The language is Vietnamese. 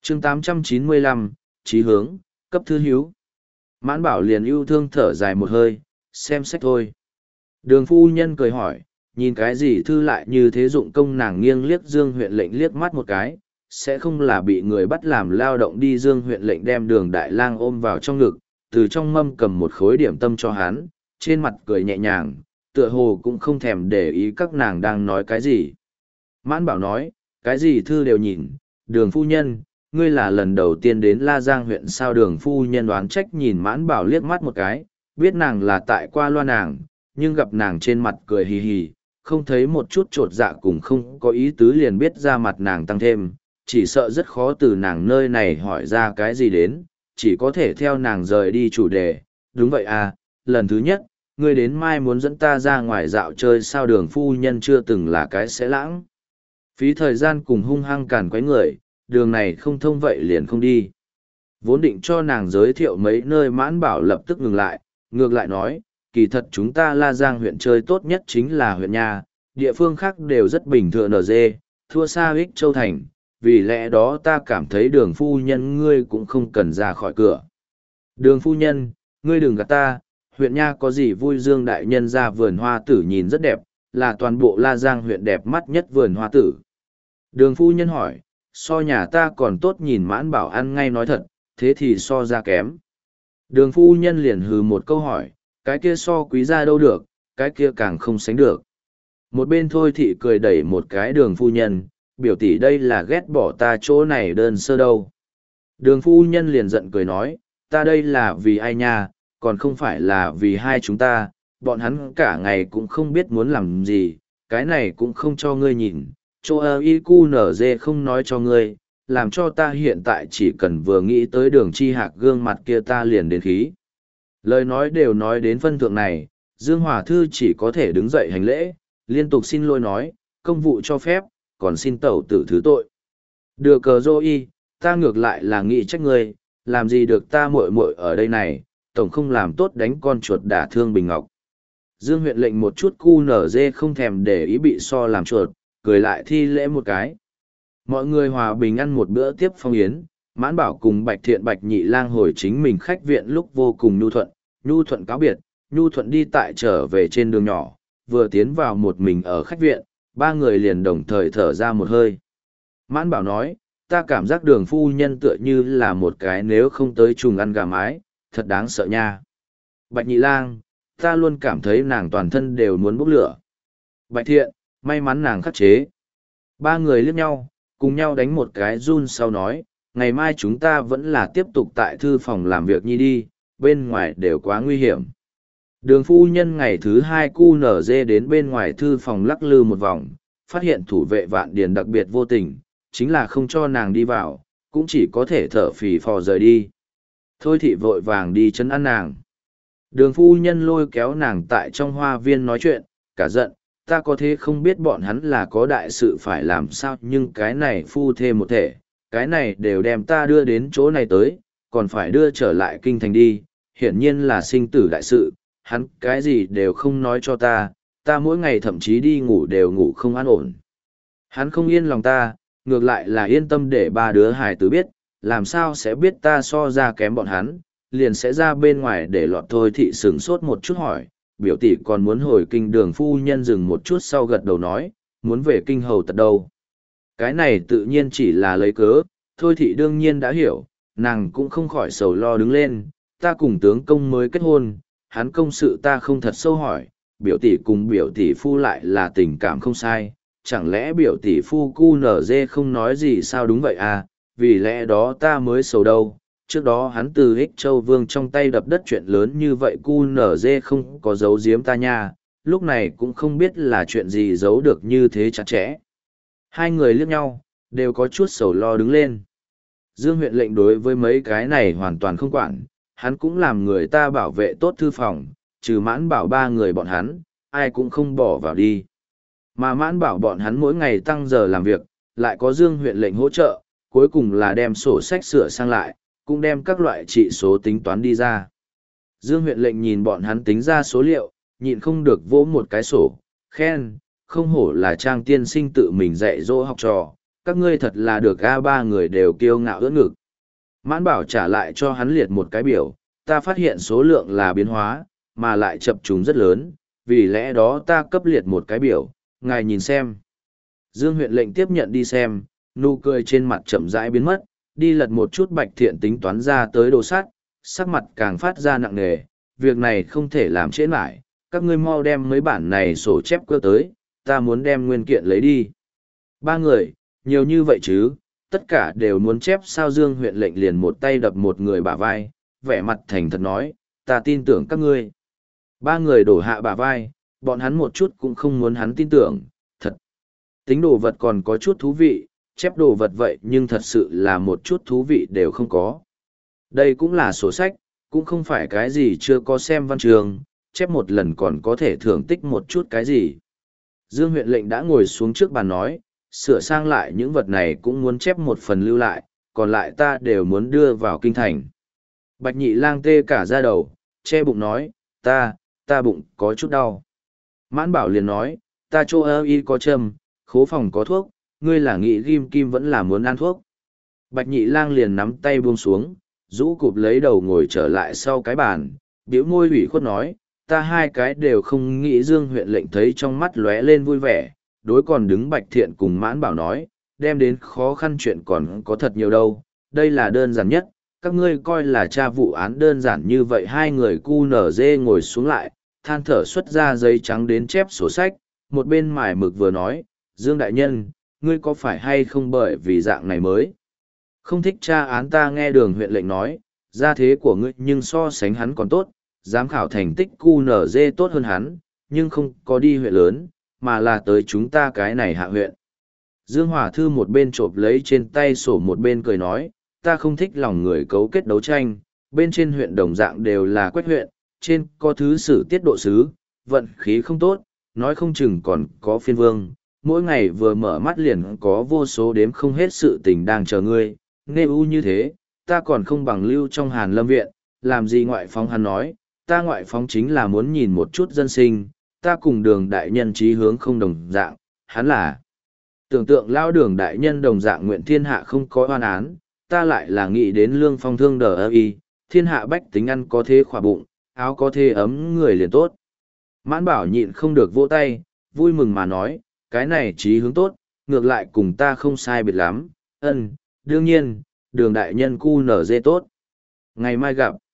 chương 895, chí hướng, cấp thư hiếu. Mãn Bảo liền yêu thương thở dài một hơi, xem sách thôi. Đường phu nhân cười hỏi, nhìn cái gì thư lại như thế dụng công, nàng nghiêng liếc Dương huyện lệnh liếc mắt một cái, sẽ không là bị người bắt làm lao động đi. Dương huyện lệnh đem Đường Đại Lang ôm vào trong ngực, từ trong mâm cầm một khối điểm tâm cho hắn, trên mặt cười nhẹ nhàng, tựa hồ cũng không thèm để ý các nàng đang nói cái gì. Mãn Bảo nói, cái gì thư đều nhìn. Đường phu nhân, ngươi là lần đầu tiên đến La Giang huyện sao? Đường phu nhân đoán trách nhìn Mãn Bảo liếc mắt một cái, biết nàng là tại qua loa nàng, nhưng gặp nàng trên mặt cười hì hì, không thấy một chút trột dạ cùng không có ý tứ, liền biết ra mặt nàng tăng thêm, chỉ sợ rất khó từ nàng nơi này hỏi ra cái gì đến, chỉ có thể theo nàng rời đi chủ đề. Đúng vậy à, lần thứ nhất, ngươi đến mai muốn dẫn ta ra ngoài dạo chơi sao? Đường phu nhân chưa từng là cái sẽ lãng phí thời gian cùng hung hăng càn quấy người, đường này không thông vậy liền không đi. Vốn định cho nàng giới thiệu mấy nơi, Mãn Bảo lập tức ngừng lại, ngược lại nói, kỳ thật chúng ta La Giang huyện chơi tốt nhất chính là huyện nhà, địa phương khác đều rất bình thường ở dê, thua xa Ích Châu Thành, vì lẽ đó ta cảm thấy Đường phu nhân ngươi cũng không cần ra khỏi cửa. Đường phu nhân, ngươi đừng gạt ta, huyện nha có gì vui? Dương đại nhân ra vườn hoa tử nhìn rất đẹp, là toàn bộ La Giang huyện đẹp mắt nhất vườn hoa tử. Đường phu nhân hỏi, so nhà ta còn tốt? nhìn Mãn Bảo ăn ngay nói thật, thế thì so ra kém. Đường phu nhân liền hừ một câu hỏi, cái kia so quý ra đâu được, cái kia càng không sánh được. Một bên Thôi Thị cười đẩy một cái Đường phu nhân, biểu tỷ đây là ghét bỏ ta chỗ này đơn sơ đâu. Đường phu nhân liền giận cười nói, ta đây là vì ai nha, còn không phải là vì hai chúng ta, bọn hắn cả ngày cũng không biết muốn làm gì, cái này cũng không cho ngươi nhìn, chỗ IQNZ không nói cho ngươi, làm cho ta hiện tại chỉ cần vừa nghĩ tới Đường Chi Hạc gương mặt kia ta liền đến khí. Lời nói đều nói đến phân thượng này, Dương Hòa Thư chỉ có thể đứng dậy hành lễ, liên tục xin lỗi nói, công vụ cho phép, còn xin tẩu tử thứ tội. Được cờ dô y, ta ngược lại là nghĩ trách ngươi, làm gì được ta muội muội ở đây này, tổng không làm tốt đánh con chuột đả thương Bình Ngọc. Dương huyện lệnh một chút cu nở dê không thèm để ý bị so làm chuột, cười lại thi lễ một cái. Mọi người hòa bình ăn một bữa tiếp phong yến, Mãn Bảo cùng Bạch Thiện Bạch Nhị Lang hồi chính mình khách viện lúc vô cùng nhu thuận cáo biệt, nhu thuận đi tại trở về trên đường nhỏ, vừa tiến vào một mình ở khách viện, ba người liền đồng thời thở ra một hơi. Mãn Bảo nói, ta cảm giác Đường phu nhân tựa như là một cái nếu không tới trùng ăn gà mái, thật đáng sợ nha. Bạch Nhị Lang, ta luôn cảm thấy nàng toàn thân đều muốn bốc lửa. Bạch Thiện, may mắn nàng khắc chế. Ba người liếc nhau, cùng nhau đánh một cái run sau nói, ngày mai chúng ta vẫn là tiếp tục tại thư phòng làm việc nhi đi, bên ngoài đều quá nguy hiểm. Đường phu nhân ngày thứ hai cu nở dê đến bên ngoài thư phòng lắc lư một vòng, phát hiện thủ vệ Vạn Điền đặc biệt vô tình, chính là không cho nàng đi vào, cũng chỉ có thể thở phì phò rời đi. Thôi Thị vội vàng đi chấn an nàng. Đường phu nhân lôi kéo nàng tại trong hoa viên nói chuyện, cả giận, ta có thế không biết bọn hắn là có đại sự phải làm sao, nhưng cái này phu thê một thể, cái này đều đem ta đưa đến chỗ này tới, còn phải đưa trở lại kinh thành đi, hiển nhiên là sinh tử đại sự, hắn cái gì đều không nói cho ta, ta mỗi ngày thậm chí đi ngủ đều ngủ không an ổn. Hắn không yên lòng ta, ngược lại là yên tâm để ba đứa hài tử biết, làm sao sẽ biết ta so ra kém bọn hắn, liền sẽ ra bên ngoài để lọt. Thôi Thị sửng sốt một chút hỏi, biểu tỷ còn muốn hồi kinh? Đường phu nhân dừng một chút sau gật đầu nói, muốn về kinh hầu tật đâu. Cái này tự nhiên chỉ là lấy cớ, Thôi Thị đương nhiên đã hiểu, nàng cũng không khỏi sầu lo đứng lên, ta cùng tướng công mới kết hôn, hắn công sự ta không thật sâu hỏi, biểu tỷ cùng biểu tỷ phu lại là tình cảm không sai, chẳng lẽ biểu tỷ phu cu nở dê không nói gì sao? Đúng vậy à, vì lẽ đó ta mới sầu đâu. Trước đó hắn từ Ích Châu Vương trong tay đập đất chuyện lớn như vậy, cu nở dê không có giấu giếm ta nha, lúc này cũng không biết là chuyện gì giấu được như thế chặt chẽ. Hai người liếc nhau, đều có chút sầu lo đứng lên. Dương huyện lệnh đối với mấy cái này hoàn toàn không quản, hắn cũng làm người ta bảo vệ tốt thư phòng, trừ Mãn Bảo ba người bọn hắn, ai cũng không bỏ vào đi. Mà Mãn Bảo bọn hắn mỗi ngày tăng giờ làm việc, lại có Dương huyện lệnh hỗ trợ, cuối cùng là đem sổ sách sửa sang lại, cũng đem các loại trị số tính toán đi ra. Dương huyện lệnh nhìn bọn hắn tính ra số liệu, nhịn không được vỗ một cái sổ, khen, không hổ là Trang tiên sinh tự mình dạy dỗ học trò, các ngươi thật là được a. Ba người đều kiêu ngạo ưỡn ngực. Mãn Bảo trả lại cho hắn liệt một cái biểu, ta phát hiện số lượng là biến hóa, mà lại chập trùng rất lớn, vì lẽ đó ta cấp liệt một cái biểu, ngài nhìn xem. Dương huyện lệnh tiếp nhận đi xem, nụ cười trên mặt chậm rãi biến mất, đi lật một chút Bạch Thiện tính toán ra tới đồ sắt, sắc mặt càng phát ra nặng nề, việc này không thể làm trễ mãi, các ngươi mau đem mấy bản này sổ chép cơ tới, ta muốn đem nguyên kiện lấy đi. Ba người, nhiều như vậy chứ, tất cả đều muốn chép sao. Dương huyện lệnh liền một tay đập một người bả vai, vẻ mặt thành thật nói, ta tin tưởng các ngươi. Ba người đổ hạ bả vai, bọn hắn một chút cũng không muốn hắn tin tưởng, thật. Tính đồ vật còn có chút thú vị, chép đồ vật vậy nhưng thật sự là một chút thú vị đều không có. Đây cũng là sổ sách, cũng không phải cái gì chưa có xem văn trường, chép một lần còn có thể thưởng tích một chút cái gì. Dương huyện lệnh đã ngồi xuống trước bàn nói, sửa sang lại những vật này cũng muốn chép một phần lưu lại, còn lại ta đều muốn đưa vào kinh thành. Bạch Nhị Lang tê cả da đầu, che bụng nói, ta bụng có chút đau. Mãn Bảo liền nói, ta chỗ ơ y có châm, khố phòng có thuốc, ngươi là nghị ghim kim vẫn là muốn ăn thuốc. Bạch Nhị Lang liền nắm tay buông xuống, rũ cụp lấy đầu ngồi trở lại sau cái bàn, biểu môi ủy khuất nói, ta hai cái đều không nghĩ. Dương huyện lệnh thấy trong mắt lóe lên vui vẻ, đối còn đứng Bạch Thiện cùng Mãn Bảo nói, đem đến khó khăn chuyện còn có thật nhiều đâu, đây là đơn giản nhất, các ngươi coi là tra vụ án đơn giản như vậy. Hai người cu nở dê ngồi xuống lại, than thở xuất ra giấy trắng đến chép sổ sách, một bên mải mực vừa nói, Dương đại nhân, ngươi có phải hay không bởi vì dạng này mới không thích tra án. Ta nghe Đường huyện lệnh nói, gia thế của ngươi nhưng so sánh hắn còn tốt, giám khảo thành tích cu nở dê tốt hơn hắn, nhưng không có đi huyện lớn, mà là tới chúng ta cái này hạ huyện. Dương Hòa Thư một bên chộp lấy trên tay sổ một bên cười nói, ta không thích lòng người cấu kết đấu tranh, bên trên huyện đồng dạng đều là quét huyện, trên có thứ sử tiết độ sứ, vận khí không tốt, nói không chừng còn có phiên vương, mỗi ngày vừa mở mắt liền có vô số đếm không hết sự tình đang chờ ngươi, nghe u như thế, ta còn không bằng lưu trong Hàn Lâm viện, làm gì ngoại phóng. Hắn nói, ta ngoại phóng chính là muốn nhìn một chút dân sinh, ta cùng Đường đại nhân chí hướng không đồng dạng, hắn là tưởng tượng lao Đường đại nhân đồng dạng nguyện thiên hạ không có oan án, ta lại là nghĩ đến lương phong thương đờ ơ y, thiên hạ bách tính ăn có thế khỏa bụng, áo có thế ấm người liền tốt. Mãn Bảo nhịn không được vỗ tay, vui mừng mà nói, cái này chí hướng tốt, ngược lại cùng ta không sai biệt lắm, đương nhiên, Đường đại nhân cu nở dê tốt. Ngày mai gặp.